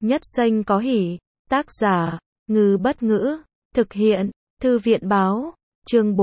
Nhất xanh có hỉ. Tác giả, Ngư Bất Ngữ. Thực hiện, Thư viện báo. Chương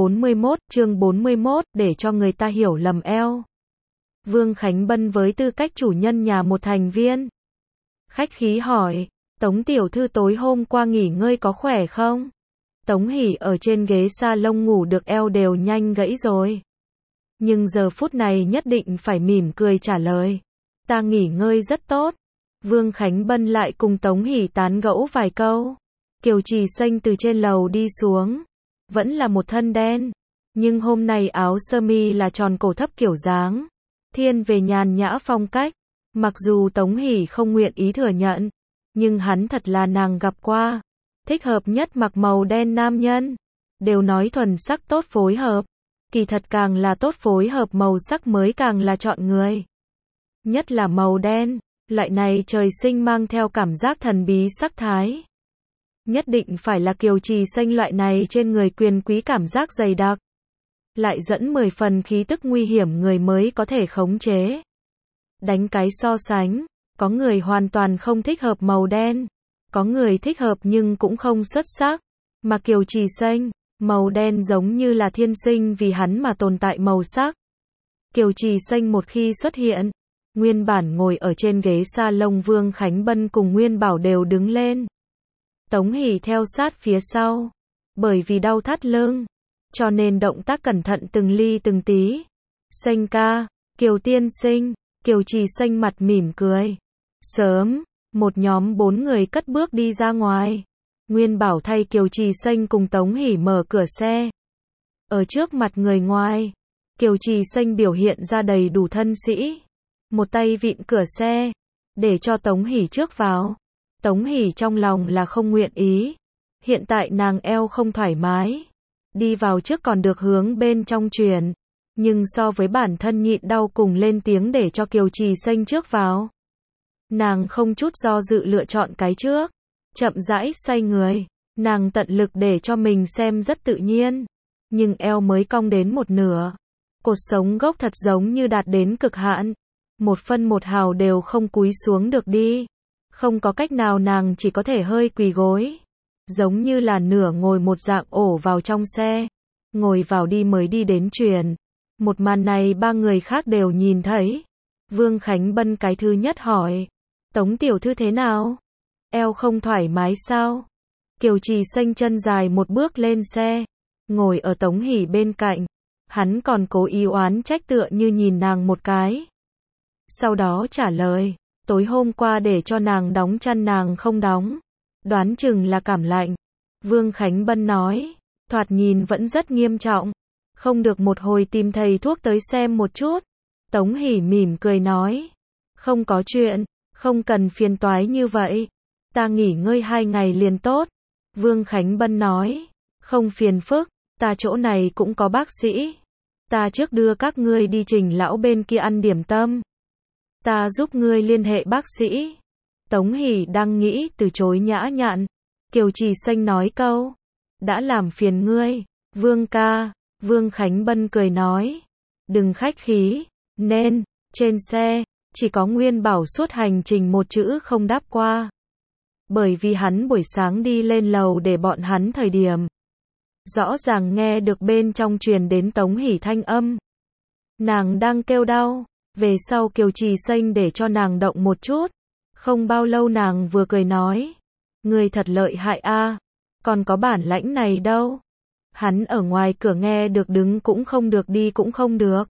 41, để cho người ta hiểu lầm eo. Vương Khánh Bân với tư cách chủ nhân nhà một thành viên. Khách khí hỏi, Tống tiểu thư tối hôm qua nghỉ ngơi có khỏe không? Tống Hỷ ở trên ghế salon ngủ được eo đều nhanh gãy rồi. Nhưng giờ phút này nhất định phải mỉm cười trả lời. Ta nghỉ ngơi rất tốt. Vương Khánh Bân lại cùng Tống Hỷ tán gẫu vài câu. Kiều Trì Xanh từ trên lầu đi xuống. Vẫn là một thân đen. Nhưng hôm nay áo sơ mi là tròn cổ thấp kiểu dáng. Thiên về nhàn nhã phong cách. Mặc dù Tống Hỷ không nguyện ý thừa nhận. Nhưng hắn thật là nàng gặp qua. Thích hợp nhất mặc màu đen nam nhân. Đều nói thuần sắc tốt phối hợp. Kỳ thật càng là tốt phối hợp màu sắc mới càng là chọn người. Nhất là màu đen. Loại này trời sinh mang theo cảm giác thần bí sắc thái. Nhất định phải là Kiều Trì Xanh loại này trên người quyền quý cảm giác dày đặc. Lại dẫn 10 phần khí tức nguy hiểm người mới có thể khống chế. Đánh cái so sánh, có người hoàn toàn không thích hợp màu đen. Có người thích hợp nhưng cũng không xuất sắc. Mà Kiều Trì Xanh, màu đen giống như là thiên sinh vì hắn mà tồn tại màu sắc. Kiều Trì Xanh một khi xuất hiện, nguyên bản ngồi ở trên ghế salon Vương Khánh Bân cùng Nguyên Bảo đều đứng lên. Tống Hỷ theo sát phía sau. Bởi vì đau thắt lưng, cho nên động tác cẩn thận từng ly từng tí. Xanh ca, Kiều tiên sinh, Kiều Trì Xanh mặt mỉm cười. Sớm, một nhóm 4 người cất bước đi ra ngoài. Nguyên Bảo thay Kiều Trì Xanh cùng Tống Hỷ mở cửa xe. Ở trước mặt người ngoài, Kiều Trì Xanh biểu hiện ra đầy đủ thân sĩ. Một tay vịn cửa xe, để cho Tống Hỷ trước vào. Tống Hỷ trong lòng là không nguyện ý. Hiện tại nàng eo không thoải mái. Đi vào trước còn được hướng bên trong truyền. Nhưng so với bản thân nhịn đau cùng lên tiếng để cho Kiều Trì Xanh trước vào. Nàng không chút do dự lựa chọn cái trước. Chậm rãi xoay người. Nàng tận lực để cho mình xem rất tự nhiên. Nhưng eo mới cong đến một nửa. Cột sống gốc thật giống như đạt đến cực hạn. Một phân một hào đều không cúi xuống được đi. Không có cách nào nàng chỉ có thể hơi quỳ gối. Giống như là nửa ngồi một dạng ổ vào trong xe. Ngồi vào đi mới đi đến truyền. Một màn này 3 người khác đều nhìn thấy. Vương Khánh Bân cái thứ nhất hỏi. Tống tiểu thư thế nào? Eo không thoải mái sao? Kiều Trì Xanh chân dài một bước lên xe. Ngồi ở Tống Hỷ bên cạnh. Hắn còn cố ý oán trách tựa như nhìn nàng một cái. Sau đó trả lời. Tối hôm qua để cho nàng đóng chăn nàng không đóng. Đoán chừng là cảm lạnh. Vương Khánh Bân nói. Thoạt nhìn vẫn rất nghiêm trọng. Không được một hồi tìm thầy thuốc tới xem một chút. Tống Hỷ mỉm cười nói. Không có chuyện. Không cần phiền toái như vậy. Ta nghỉ ngơi 2 ngày liền tốt. Vương Khánh Bân nói. Không phiền phức. Ta chỗ này cũng có bác sĩ. Ta trước đưa các ngươi đi Trình lão bên kia ăn điểm tâm. Ta giúp ngươi liên hệ bác sĩ. Tống Hỷ đang nghĩ từ chối nhã nhặn. Kiều Trì Xanh nói câu. Đã làm phiền ngươi. Vương ca. Vương Khánh Bân cười nói. Đừng khách khí. Nên, trên xe, chỉ có Nguyên Bảo suốt hành trình một chữ không đáp qua. Bởi vì hắn buổi sáng đi lên lầu để bọn hắn thời điểm. Rõ ràng nghe được bên trong truyền đến Tống Hỷ thanh âm. Nàng đang kêu đau. Về sau Kiều Trì Xanh để cho nàng động một chút. Không bao lâu nàng vừa cười nói. Ngươi thật lợi hại a, còn có bản lãnh này đâu. Hắn ở ngoài cửa nghe được đứng cũng không được đi cũng không được.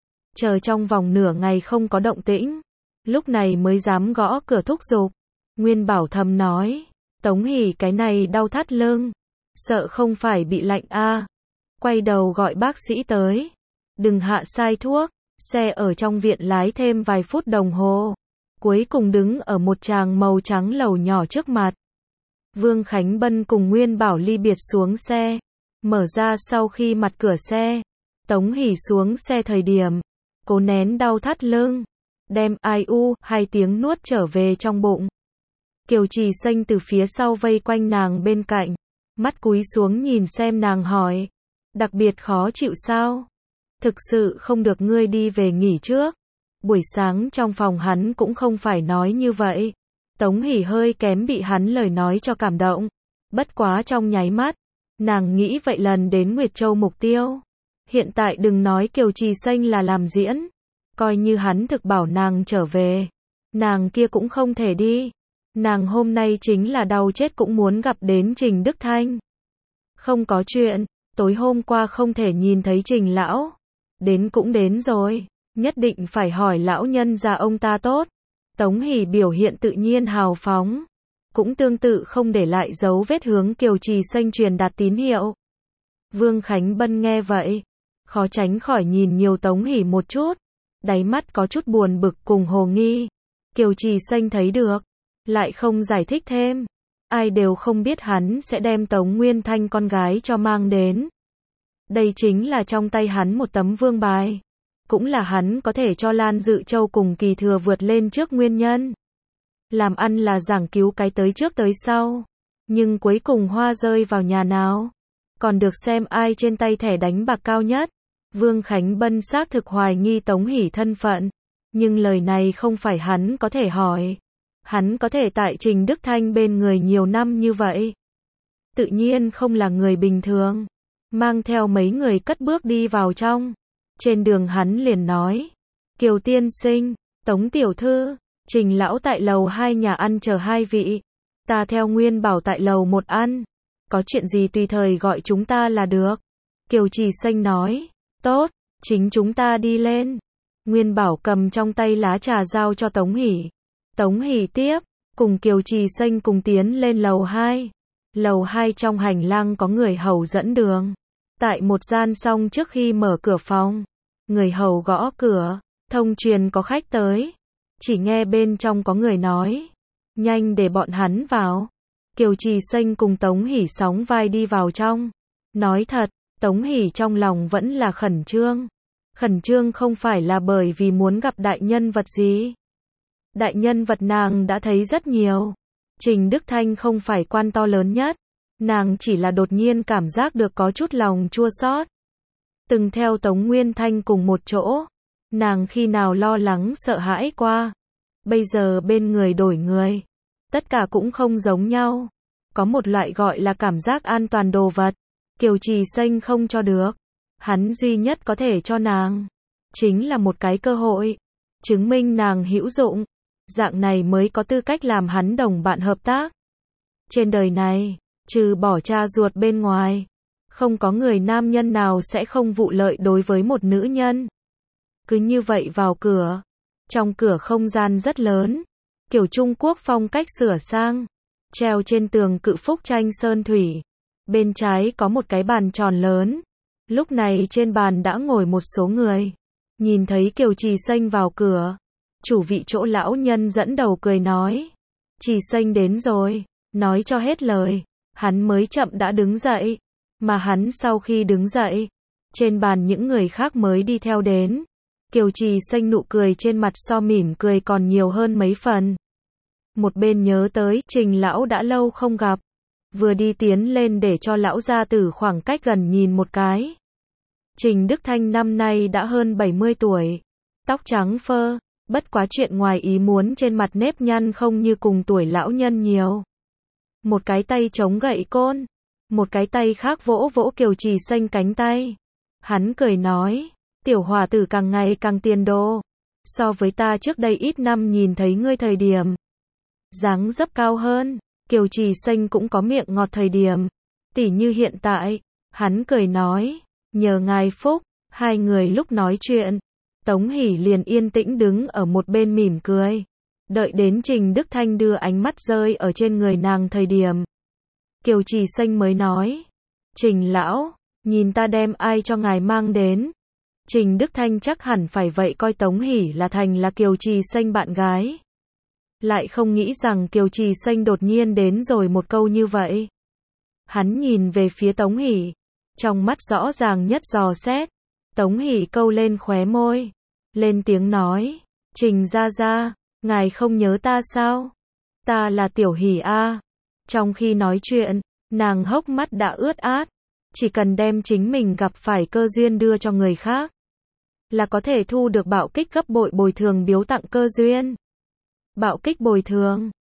Chờ trong vòng nửa ngày không có động tĩnh. Lúc này mới dám gõ cửa thúc giục. Nguyên Bảo thầm nói. Tống Hỷ cái này đau thắt lưng. Sợ không phải bị lạnh a. Quay đầu gọi bác sĩ tới. Đừng hạ sai thuốc. Xe ở trong viện lái thêm vài phút đồng hồ. Cuối cùng đứng ở một tràng màu trắng lầu nhỏ trước mặt. Vương Khánh Bân cùng Nguyên Bảo ly biệt xuống xe. Mở ra sau khi mặt cửa xe. Tống Hỷ xuống xe thời điểm. Cố nén đau thắt lưng. Đem ai u 2 tiếng nuốt trở về trong bụng. Kiều Trì Xanh từ phía sau vây quanh nàng bên cạnh. Mắt cúi xuống nhìn xem nàng hỏi. Đặc biệt khó chịu sao? Thực sự không được ngươi đi về nghỉ trước. Buổi sáng trong phòng hắn cũng không phải nói như vậy. Tống Hỷ hơi kém bị hắn lời nói cho cảm động. Bất quá trong nháy mắt, nàng nghĩ vậy lần đến Nguyệt Châu mục tiêu. Hiện tại đừng nói Kiều Trì Xanh là làm diễn. Coi như hắn thực bảo nàng trở về. Nàng kia cũng không thể đi. Nàng hôm nay chính là đau chết cũng muốn gặp đến Trình Đức Thanh. Không có chuyện, tối hôm qua không thể nhìn thấy Trình lão. Đến cũng đến rồi, nhất định phải hỏi lão nhân gia ông ta tốt. Tống Hỷ biểu hiện tự nhiên hào phóng. Cũng tương tự không để lại dấu vết hướng Kiều Trì Xanh truyền đạt tín hiệu. Vương Khánh Bân nghe vậy, khó tránh khỏi nhìn nhiều Tống Hỷ một chút. Đáy mắt có chút buồn bực cùng hồ nghi. Kiều Trì Xanh thấy được, lại không giải thích thêm. Ai đều không biết hắn sẽ đem Tống Nguyên Thanh con gái cho mang đến. Đây chính là trong tay hắn một tấm vương bài. Cũng là hắn có thể cho Lan Dự Châu cùng Kỳ Thừa vượt lên trước nguyên nhân. Làm ăn là giảng cứu cái tới trước tới sau. Nhưng cuối cùng hoa rơi vào nhà nào? Còn được xem ai trên tay thẻ đánh bạc cao nhất. Vương Khánh Bân xác thực hoài nghi Tống Hỷ thân phận. Nhưng lời này không phải hắn có thể hỏi. Hắn có thể tại Trình Đức Thanh bên người nhiều năm như vậy. Tự nhiên không là người bình thường. Mang theo mấy người cất bước đi vào trong. Trên đường hắn liền nói. Kiều tiên sinh, Tống tiểu thư, Trình lão tại lầu 2 nhà ăn chờ hai vị. Ta theo Nguyên Bảo tại lầu 1 ăn. Có chuyện gì tùy thời gọi chúng ta là được. Kiều Trì Xanh nói. Tốt, chính chúng ta đi lên. Nguyên Bảo cầm trong tay lá trà giao cho Tống Hỷ. Tống Hỷ tiếp, cùng Kiều Trì Xanh cùng tiến lên lầu 2. Lầu 2 trong hành lang có người hầu dẫn đường. Tại một gian xong trước khi mở cửa phòng, người hầu gõ cửa, thông truyền có khách tới. Chỉ nghe bên trong có người nói, nhanh để bọn hắn vào. Kiều Trì Xanh cùng Tống Hỷ sóng vai đi vào trong. Nói thật, Tống Hỷ trong lòng vẫn là khẩn trương. Khẩn trương không phải là bởi vì muốn gặp đại nhân vật gì. Đại nhân vật nàng đã thấy rất nhiều. Trình Đức Thanh không phải quan to lớn nhất. Nàng chỉ là đột nhiên cảm giác được có chút lòng chua xót. Từng theo Tống Nguyên Thanh cùng một chỗ. Nàng khi nào lo lắng sợ hãi qua. Bây giờ bên người đổi người. Tất cả cũng không giống nhau. Có một loại gọi là cảm giác an toàn đồ vật. Kiều Trì Xanh không cho được. Hắn duy nhất có thể cho nàng. Chính là một cái cơ hội. Chứng minh nàng hữu dụng. Dạng này mới có tư cách làm hắn đồng bạn hợp tác. Trên đời này, trừ bỏ cha ruột bên ngoài, không có người nam nhân nào sẽ không vụ lợi đối với một nữ nhân. Cứ như vậy vào cửa. Trong cửa không gian rất lớn. Kiểu Trung Quốc phong cách sửa sang. Treo trên tường cự phúc tranh sơn thủy. Bên trái có một cái bàn tròn lớn. Lúc này trên bàn đã ngồi một số người. Nhìn thấy Kiều Trì Xanh vào cửa. Chủ vị chỗ lão nhân dẫn đầu cười nói. Trì Xanh đến rồi. Nói cho hết lời. Hắn mới chậm đã đứng dậy. Mà hắn sau khi đứng dậy. Trên bàn những người khác mới đi theo đến. Kiều Trì Xanh nụ cười trên mặt so mỉm cười còn nhiều hơn mấy phần. Một bên nhớ tới Trình lão đã lâu không gặp. Vừa đi tiến lên để cho lão gia tử khoảng cách gần nhìn một cái. Trình Đức Thanh năm nay đã hơn 70 tuổi. Tóc trắng phơ. Bất quá chuyện ngoài ý muốn trên mặt nếp nhăn không như cùng tuổi lão nhân nhiều. Một cái tay chống gậy côn. Một cái tay khác vỗ vỗ Kiều Trì Xanh cánh tay. Hắn cười nói. Tiểu hòa tử càng ngày càng tiền đồ. So với ta trước đây ít năm nhìn thấy ngươi thời điểm. Dáng dấp cao hơn. Kiều Trì Xanh cũng có miệng ngọt thời điểm. Tỉ như hiện tại. Hắn cười nói. Nhờ ngài phúc. Hai người lúc nói chuyện. Tống Hỷ liền yên tĩnh đứng ở một bên mỉm cười. Đợi đến Trình Đức Thanh đưa ánh mắt rơi ở trên người nàng thời điểm. Kiều Trì Xanh mới nói. Trình lão, nhìn ta đem ai cho ngài mang đến. Trình Đức Thanh chắc hẳn phải vậy coi Tống Hỷ là thành là Kiều Trì Xanh bạn gái. Lại không nghĩ rằng Kiều Trì Xanh đột nhiên đến rồi một câu như vậy. Hắn nhìn về phía Tống Hỷ. Trong mắt rõ ràng nhất dò xét. Tống Hỷ câu lên khóe môi. Lên tiếng nói. Trình gia gia, ngài không nhớ ta sao? Ta là Tiểu Hỷ a. Trong khi nói chuyện, nàng hốc mắt đã ướt át. Chỉ cần đem chính mình gặp phải cơ duyên đưa cho người khác. Là có thể thu được bạo kích gấp bội bồi thường biếu tặng cơ duyên. Bạo kích bồi thường.